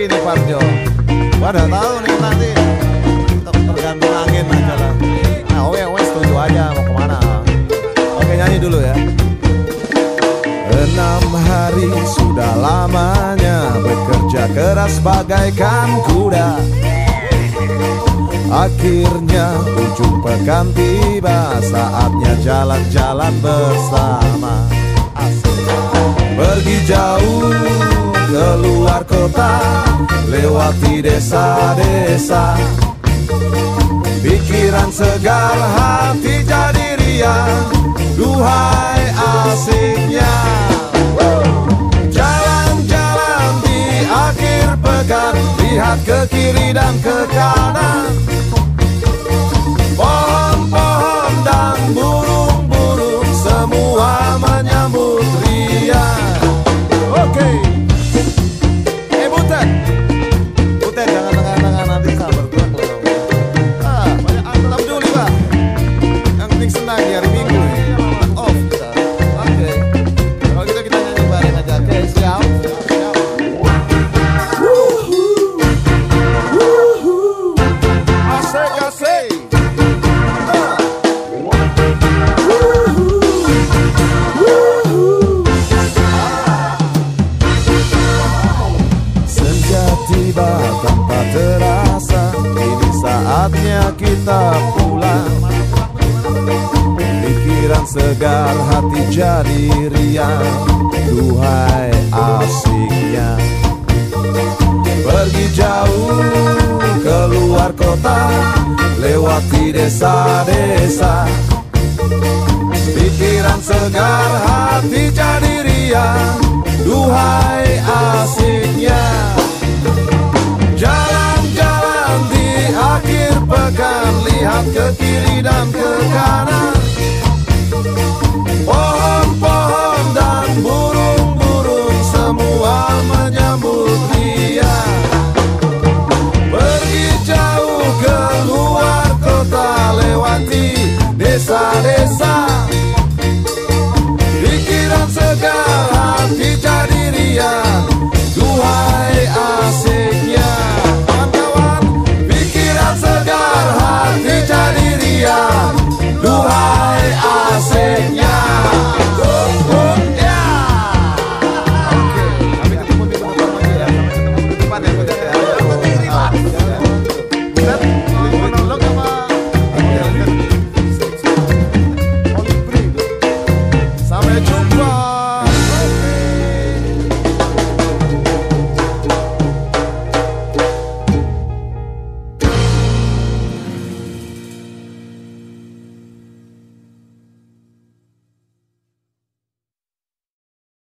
nih Parjo. Gua udah tahu nih nanti tergantung angin aja lah. Nah oke setuju aja mau kemana. Oke nyanyi dulu ya. 6 hari sudah lamanya bekerja keras bagaikan kuda. Akhirnya ujung pekan tiba, saatnya jalan-jalan bersama. Pergi jauh keluar kota, lewati desa-desa. Pikiran segar, hati jadi riang, duhai asiknya. Jalan-jalan di akhir pekan, lihat ke kiri dan ke kanan. Pohon-pohon dan burung-burung semua menyambut riang. Oke. Butet. Butet jangan tengah-tengah nanti tak bergerak loh. Banyak tetap dulu Pak. Yang penting senang di hari Minggu. Off kita. Oke. Kalau gitu kita nyanyi bareng aja. Oke, siap. Asik-asik. Tiba tanpa terasa, ini saatnya kita pulang. Pikiran segar, hati jadi riang, duhai asiknya. Pergi jauh keluar kota, lewati desa-desa. Pikiran segar, hati jadi riang, duhai asiknya. Jalan-jalan di akhir pekan, lihat ke kiri dan ke kanan. Pohon-pohon dan burung-burung semua menyambut dia. Pergi jauh keluar kota, lewati desa-desa.